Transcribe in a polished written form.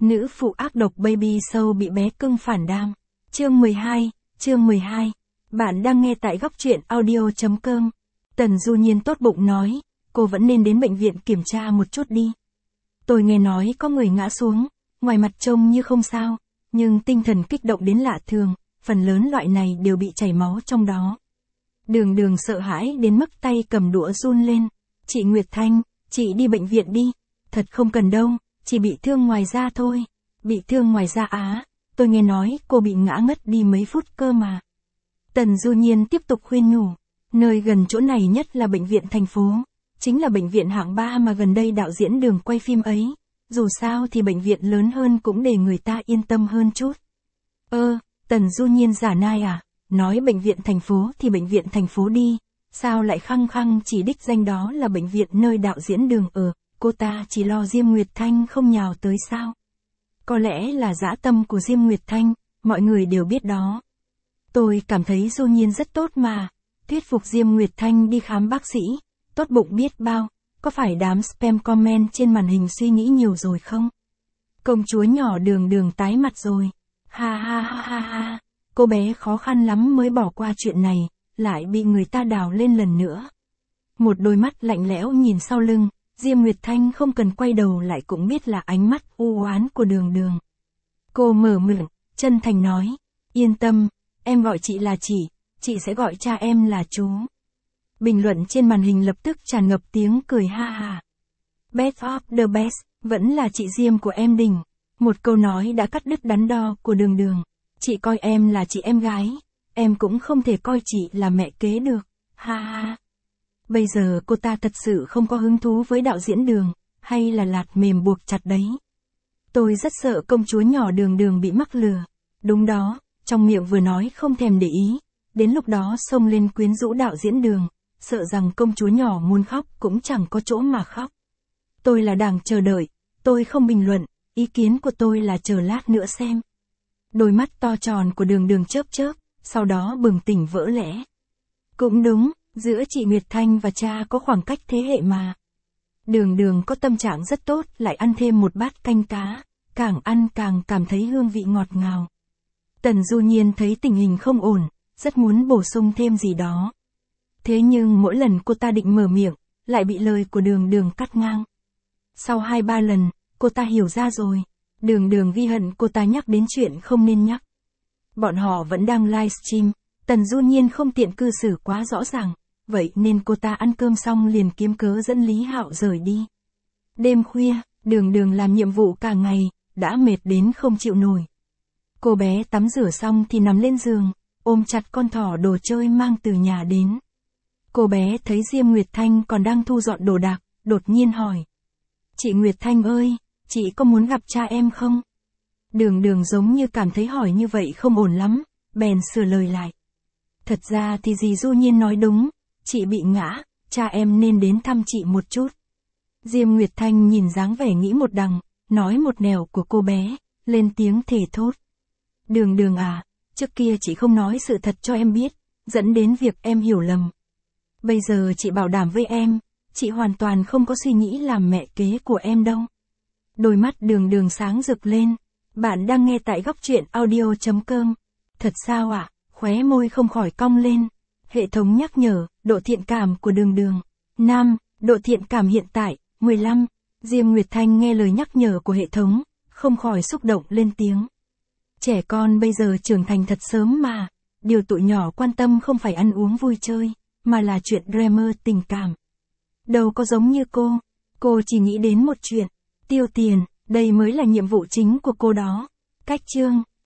Nữ phụ ác độc baby show bị bé cưng phản đam. Chương 12. Bạn đang nghe tại góc truyện audio.com. Tần Du Nhiên tốt bụng nói, cô vẫn nên đến bệnh viện kiểm tra một chút đi. Tôi nghe nói có người ngã xuống, ngoài mặt trông như không sao, nhưng tinh thần kích động đến lạ thường, phần lớn loại này đều bị chảy máu trong đó. Đường sợ hãi đến mức tay cầm đũa run lên. Chị Nguyệt Thanh, chị đi bệnh viện đi. Thật không cần đâu, chỉ bị thương ngoài da thôi. Bị thương ngoài da á, tôi nghe nói cô bị ngã ngất đi mấy phút cơ mà. Tần Du Nhiên tiếp tục khuyên nhủ, nơi gần chỗ này nhất là bệnh viện thành phố, chính là bệnh viện hạng 3 mà gần đây đạo diễn Đường quay phim ấy. Dù sao thì bệnh viện lớn hơn cũng để người ta yên tâm hơn chút. Tần Du Nhiên giả nai à, nói bệnh viện thành phố thì bệnh viện thành phố đi, sao lại khăng khăng chỉ đích danh đó là bệnh viện nơi đạo diễn Đường ở, cô ta chỉ lo Diêm Nguyệt Thanh không nhào tới sao? Có lẽ là dã tâm của Diêm Nguyệt Thanh, mọi người đều biết đó. Tôi cảm thấy Du Nhiên rất tốt mà, thuyết phục Diêm Nguyệt Thanh đi khám bác sĩ, tốt bụng biết bao, có phải đám spam comment trên màn hình suy nghĩ nhiều rồi không? Công chúa nhỏ Đường tái mặt rồi, ha, cô bé khó khăn lắm mới bỏ qua chuyện này, lại bị người ta đào lên lần nữa. Một đôi mắt lạnh lẽo nhìn sau lưng, Diêm Nguyệt Thanh không cần quay đầu lại cũng biết là ánh mắt u oán của Đường. Cô mở miệng, chân thành nói, yên tâm, em gọi chị là chị sẽ gọi cha em là chú. Bình luận trên màn hình lập tức tràn ngập tiếng cười ha. Best of the best, vẫn là chị Diêm của em đỉnh. Một câu nói đã cắt đứt đắn đo của Đường. Chị coi em là chị em gái, em cũng không thể coi chị là mẹ kế được, ha. Bây giờ cô ta thật sự không có hứng thú với đạo diễn Đường, hay là lạt mềm buộc chặt đấy. Tôi rất sợ công chúa nhỏ Đường bị mắc lừa. Đúng đó, trong miệng vừa nói không thèm để ý, đến lúc đó xông lên quyến rũ đạo diễn Đường, sợ rằng công chúa nhỏ muốn khóc cũng chẳng có chỗ mà khóc. Tôi là đang chờ đợi, tôi không bình luận, ý kiến của tôi là chờ lát nữa xem. Đôi mắt to tròn của Đường chớp, sau đó bừng tỉnh vỡ lẽ. Cũng đúng, giữa chị Nguyệt Thanh và cha có khoảng cách thế hệ mà. Đường có tâm trạng rất tốt, lại ăn thêm một bát canh cá, càng ăn càng cảm thấy hương vị ngọt ngào. Tần Du Nhiên thấy tình hình không ổn, rất muốn bổ sung thêm gì đó. Thế nhưng mỗi lần cô ta định mở miệng, lại bị lời của Đường cắt ngang. Sau 2-3 lần, cô ta hiểu ra rồi. Đường ghi hận cô ta nhắc đến chuyện không nên nhắc. Bọn họ vẫn đang livestream, Tần Du Nhiên không tiện cư xử quá rõ ràng, vậy nên cô ta ăn cơm xong liền kiếm cớ dẫn Lý Hạo rời đi. Đêm khuya, Đường làm nhiệm vụ cả ngày, đã mệt đến không chịu nổi. Cô bé tắm rửa xong thì nằm lên giường, ôm chặt con thỏ đồ chơi mang từ nhà đến. Cô bé thấy Diêm Nguyệt Thanh còn đang thu dọn đồ đạc, đột nhiên hỏi. Chị Nguyệt Thanh ơi, chị có muốn gặp cha em không? Đường giống như cảm thấy hỏi như vậy không ổn lắm, bèn sửa lời lại. Thật ra thì dì Du Nhiên nói đúng, chị bị ngã, cha em nên đến thăm chị một chút. Diêm Nguyệt Thanh nhìn dáng vẻ nghĩ một đằng, nói một nẻo của cô bé, lên tiếng thề thốt. Đường à, trước kia chị không nói sự thật cho em biết, dẫn đến việc em hiểu lầm. Bây giờ chị bảo đảm với em, chị hoàn toàn không có suy nghĩ làm mẹ kế của em đâu. Đôi mắt Đường sáng rực lên. Bạn đang nghe tại góc truyện audio.com. Thật sao ạ? Khóe môi không khỏi cong lên. Hệ thống nhắc nhở, độ thiện cảm của Đường. Nam, độ thiện cảm hiện tại, 15. Diêm Nguyệt Thanh nghe lời nhắc nhở của hệ thống, không khỏi xúc động lên tiếng. Trẻ con bây giờ trưởng thành thật sớm mà. Điều tụi nhỏ quan tâm không phải ăn uống vui chơi, mà là chuyện drama tình cảm. Đâu có giống như cô chỉ nghĩ đến một chuyện, tiêu tiền, đây mới là nhiệm vụ chính của cô đó. Cách chương